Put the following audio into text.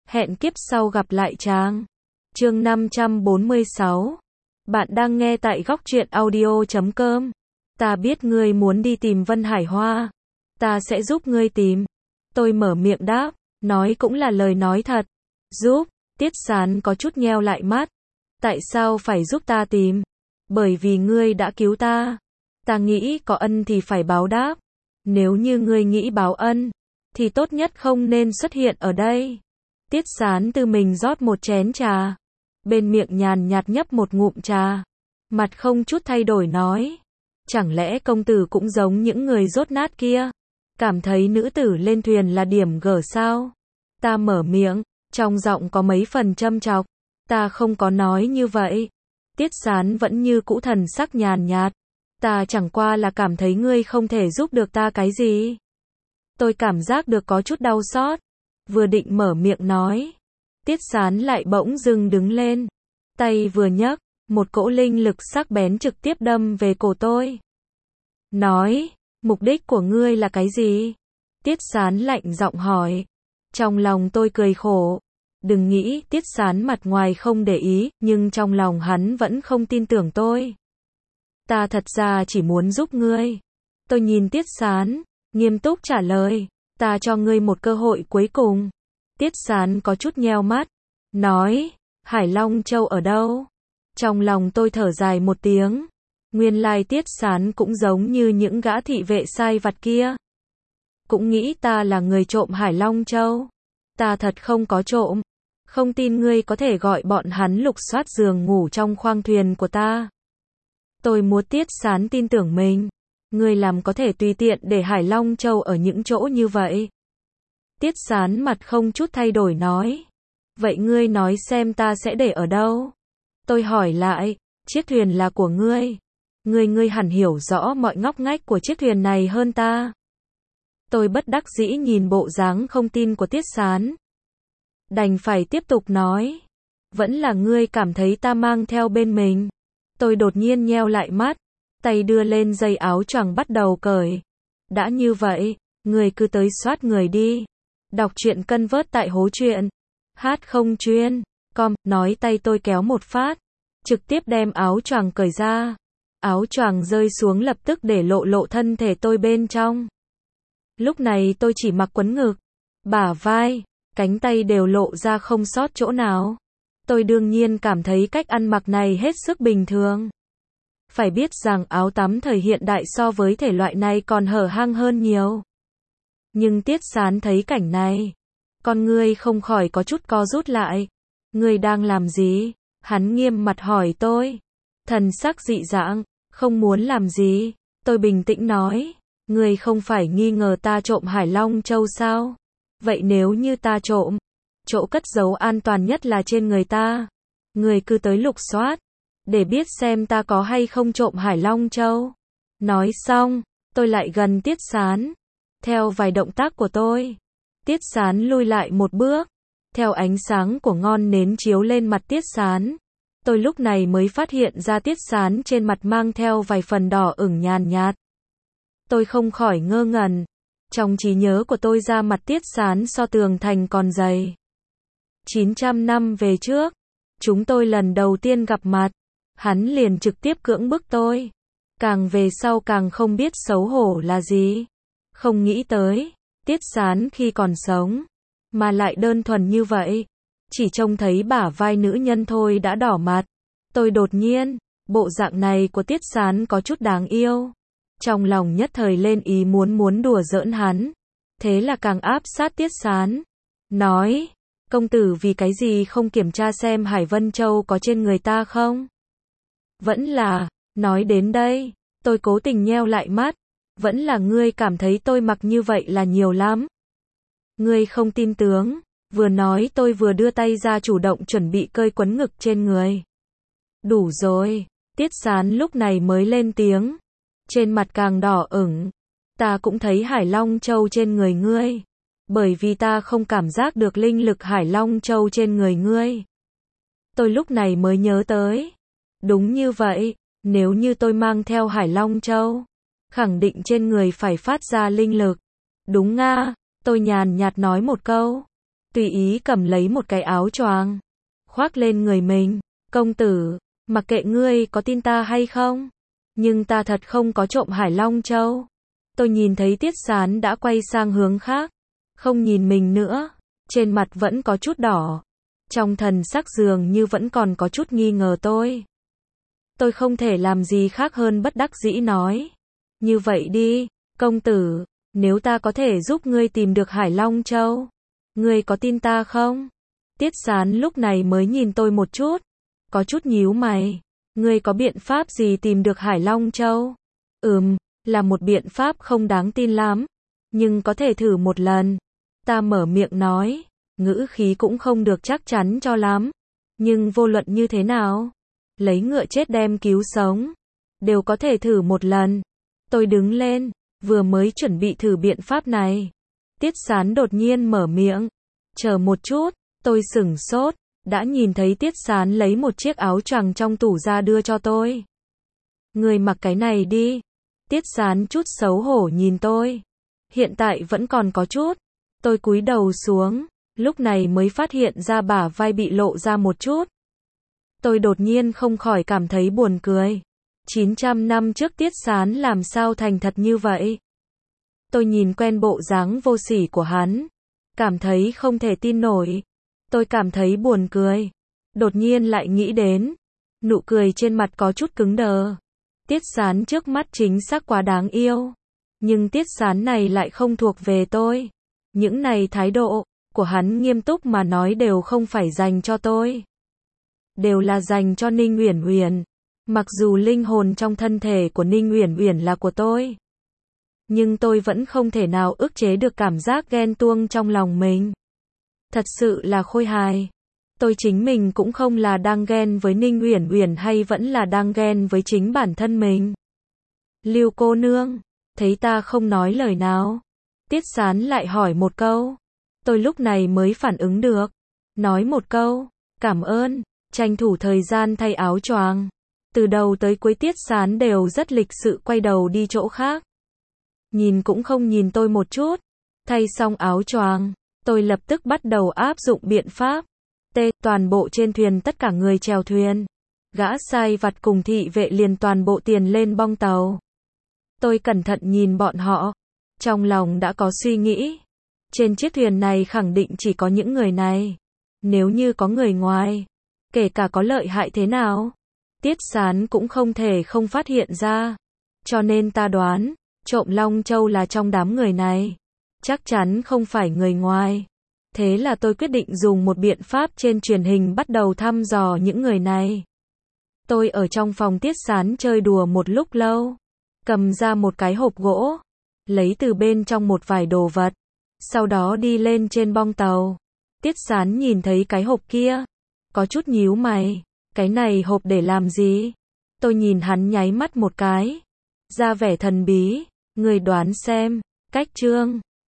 Hẹn kiếp sau gặp lại chàng. Chương 546. Bạn đang nghe tại góc truyện audio.com. Ta biết ngươi muốn đi tìm Vân Hải Hoa. Ta sẽ giúp ngươi tìm. Tôi mở miệng đáp, nói cũng là lời nói thật. Giúp, Tiết Sán có chút nheo lại mắt. Tại sao phải giúp ta tìm? Bởi vì ngươi đã cứu ta. Ta nghĩ có ân thì phải báo đáp. Nếu như ngươi nghĩ báo ân, thì tốt nhất không nên xuất hiện ở đây. Tiết Sán tự mình rót một chén trà. Bên miệng nhàn nhạt nhấp một ngụm trà. Mặt không chút thay đổi nói. Chẳng lẽ công tử cũng giống những người dốt nát kia? Cảm thấy nữ tử lên thuyền là điểm gở sao? Ta mở miệng, trong giọng có mấy phần châm chọc. Ta không có nói như vậy. Tiết Sán vẫn như cũ thần sắc nhàn nhạt. Ta chẳng qua là cảm thấy ngươi không thể giúp được ta cái gì. Tôi cảm giác được có chút đau xót. Vừa định mở miệng nói. Tiết Sán lại bỗng dưng đứng lên. Tay vừa nhấc, một cỗ linh lực sắc bén trực tiếp đâm về cổ tôi. Nói, mục đích của ngươi là cái gì? Tiết Sán lạnh giọng hỏi. Trong lòng tôi cười khổ. Đừng nghĩ Tiết Sán mặt ngoài không để ý, nhưng trong lòng hắn vẫn không tin tưởng tôi. Ta thật ra chỉ muốn giúp ngươi. Tôi nhìn Tiết Sán, nghiêm túc trả lời. Ta cho ngươi một cơ hội cuối cùng. Tiết Sán có chút nheo mắt. Nói, Hải Long Châu ở đâu? Trong lòng tôi thở dài một tiếng. Nguyên lai Tiết Sán cũng giống như những gã thị vệ sai vặt kia. Cũng nghĩ ta là người trộm Hải Long Châu. Ta thật không có trộm. Không tin ngươi có thể gọi bọn hắn lục soát giường ngủ trong khoang thuyền của ta. Tôi muốn Tiết Sán tin tưởng mình. Ngươi làm có thể tùy tiện để Hải Long Châu ở những chỗ như vậy. Tiết Sán mặt không chút thay đổi nói. Vậy ngươi nói xem ta sẽ để ở đâu? Tôi hỏi lại, chiếc thuyền là của ngươi. Ngươi hẳn hiểu rõ mọi ngóc ngách của chiếc thuyền này hơn ta. Tôi bất đắc dĩ nhìn bộ dáng không tin của Tiết Sán. Đành phải tiếp tục nói. Vẫn là ngươi cảm thấy ta mang theo bên mình. Tôi đột nhiên nheo lại mắt. Tay đưa lên dây áo choàng bắt đầu cởi. Đã như vậy, ngươi cứ tới soát người đi. Đọc truyện cân vớt tại hố truyện. Hát không chuyên. Com, nói tay tôi kéo một phát. Trực tiếp đem áo choàng cởi ra. Áo choàng rơi xuống lập tức để lộ thân thể tôi bên trong. Lúc này tôi chỉ mặc quấn ngực, bả vai, cánh tay đều lộ ra không sót chỗ nào. Tôi đương nhiên cảm thấy cách ăn mặc này hết sức bình thường. Phải biết rằng áo tắm thời hiện đại so với thể loại này còn hở hang hơn nhiều. Nhưng Tiết Sán thấy cảnh này, con ngươi không khỏi có chút co rút lại. Ngươi đang làm gì? Hắn nghiêm mặt hỏi tôi. Thần sắc dị dạng, không muốn làm gì. Tôi bình tĩnh nói. Ngươi không phải nghi ngờ ta trộm Hải Long Châu sao? Vậy nếu như ta trộm, chỗ cất giấu an toàn nhất là trên người ta. Ngươi cứ tới lục soát, để biết xem ta có hay không trộm Hải Long Châu. Nói xong, tôi lại gần Tiết Sán. Theo vài động tác của tôi, Tiết Sán lui lại một bước. Theo ánh sáng của ngọn nến chiếu lên mặt Tiết Sán, tôi lúc này mới phát hiện ra Tiết Sán trên mặt mang theo vài phần đỏ ửng nhàn nhạt. Tôi không khỏi ngơ ngẩn. Trong trí nhớ của tôi da mặt Tiết Sán so tường thành còn dày. 900 năm về trước, chúng tôi lần đầu tiên gặp mặt, hắn liền trực tiếp cưỡng bức tôi. Càng về sau càng không biết xấu hổ là gì. Không nghĩ tới, Tiết Sán khi còn sống, mà lại đơn thuần như vậy. Chỉ trông thấy bả vai nữ nhân thôi đã đỏ mặt. Tôi đột nhiên, bộ dạng này của Tiết Sán có chút đáng yêu. Trong lòng nhất thời lên ý muốn đùa giỡn hắn. Thế là càng áp sát Tiết Sán. Nói, công tử vì cái gì không kiểm tra xem Hải Vân Châu có trên người ta không? Vẫn là, nói đến đây, tôi cố tình nheo lại mắt. Vẫn là ngươi cảm thấy tôi mặc như vậy là nhiều lắm. Ngươi không tin tướng. Vừa nói tôi vừa đưa tay ra chủ động chuẩn bị cơi quấn ngực trên người. Đủ rồi. Tiết Sán lúc này mới lên tiếng. Trên mặt càng đỏ ửng. Ta cũng thấy Hải Long Châu trên người ngươi. Bởi vì ta không cảm giác được linh lực Hải Long Châu trên người ngươi. Tôi lúc này mới nhớ tới. Đúng như vậy, nếu như tôi mang theo Hải Long Châu, khẳng định trên người phải phát ra linh lực. Đúng nga, tôi nhàn nhạt nói một câu. tùy ý cầm lấy một cái áo choàng, khoác lên người mình. Công tử, mặc kệ ngươi có tin ta hay không, nhưng ta thật không có trộm Hải Long Châu. Tôi nhìn thấy Tiết Sán đã quay sang hướng khác, không nhìn mình nữa, trên mặt vẫn có chút đỏ, trong thần sắc dường như vẫn còn có chút nghi ngờ tôi. Tôi không thể làm gì khác hơn bất đắc dĩ nói. Như vậy đi, công tử, nếu ta có thể giúp ngươi tìm được Hải Long Châu, ngươi có tin ta không? Tiết Sán lúc này mới nhìn tôi một chút, có chút nhíu mày. Ngươi có biện pháp gì tìm được Hải Long Châu? Là một biện pháp không đáng tin lắm, nhưng có thể thử một lần. Ta mở miệng nói, ngữ khí cũng không được chắc chắn cho lắm. Nhưng vô luận như thế nào, lấy ngựa chết đem cứu sống, đều có thể thử một lần. Tôi đứng lên, vừa mới chuẩn bị thử biện pháp này. Tiết Sán đột nhiên mở miệng. Chờ một chút, tôi sửng sốt, đã nhìn thấy Tiết Sán lấy một chiếc áo choàng trong tủ ra đưa cho tôi. Người mặc cái này đi. Tiết Sán chút xấu hổ nhìn tôi. Hiện tại vẫn còn có chút. Tôi cúi đầu xuống, lúc này mới phát hiện ra bả vai bị lộ ra một chút. Tôi đột nhiên không khỏi cảm thấy buồn cười. 900 năm trước Tiết Sán làm sao thành thật như vậy? Tôi nhìn quen bộ dáng vô sỉ của hắn, cảm thấy không thể tin nổi. Tôi cảm thấy buồn cười, đột nhiên lại nghĩ đến, nụ cười trên mặt có chút cứng đờ. Tiết Sán trước mắt chính xác quá đáng yêu, nhưng Tiết Sán này lại không thuộc về tôi. Những này thái độ của hắn nghiêm túc mà nói đều không phải dành cho tôi, đều là dành cho Ninh Uyển Uyển. Mặc dù linh hồn trong thân thể của Ninh Uyển Uyển là của tôi, nhưng tôi vẫn không thể nào ức chế được cảm giác ghen tuông trong lòng mình. Thật sự là khôi hài. Tôi chính mình cũng không là đang ghen với Ninh Uyển Uyển hay vẫn là đang ghen với chính bản thân mình. Lưu cô nương, thấy ta không nói lời nào, Tiết Sán lại hỏi một câu. Tôi lúc này mới phản ứng được, nói một câu, cảm ơn, tranh thủ thời gian thay áo choàng. Từ đầu tới cuối Tiết Sán đều rất lịch sự quay đầu đi chỗ khác. Nhìn cũng không nhìn tôi một chút. Thay xong áo choàng, tôi lập tức bắt đầu áp dụng biện pháp. Toàn bộ trên thuyền tất cả người chèo thuyền, gã sai vặt cùng thị vệ liền toàn bộ tiền lên bong tàu. Tôi cẩn thận nhìn bọn họ, trong lòng đã có suy nghĩ. Trên chiếc thuyền này khẳng định chỉ có những người này. Nếu như có người ngoài, kể cả có lợi hại thế nào, Tiết Sán cũng không thể không phát hiện ra. Cho nên ta đoán, trộm Long Châu là trong đám người này, chắc chắn không phải người ngoài. Thế là tôi quyết định dùng một biện pháp trên truyền hình bắt đầu thăm dò những người này. Tôi ở trong phòng Tiết Sán chơi đùa một lúc lâu, cầm ra một cái hộp gỗ, lấy từ bên trong một vài đồ vật, sau đó đi lên trên bong tàu. Tiết Sán nhìn thấy cái hộp kia, có chút nhíu mày, cái này hộp để làm gì? Tôi nhìn hắn nháy mắt một cái, ra vẻ thần bí, người đoán xem. Cách chương